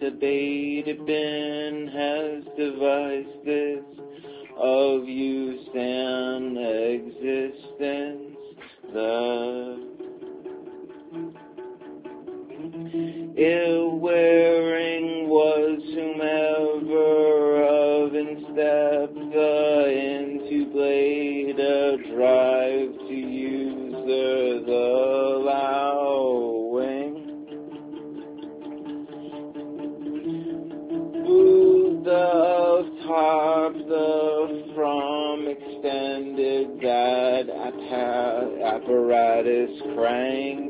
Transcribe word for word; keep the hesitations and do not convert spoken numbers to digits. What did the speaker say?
debated bin has devised this of use and existence. The ill-wearing was whomever of instep the into blade a drive to user the allowing. Booth of top the from extended that appa- apparatus crank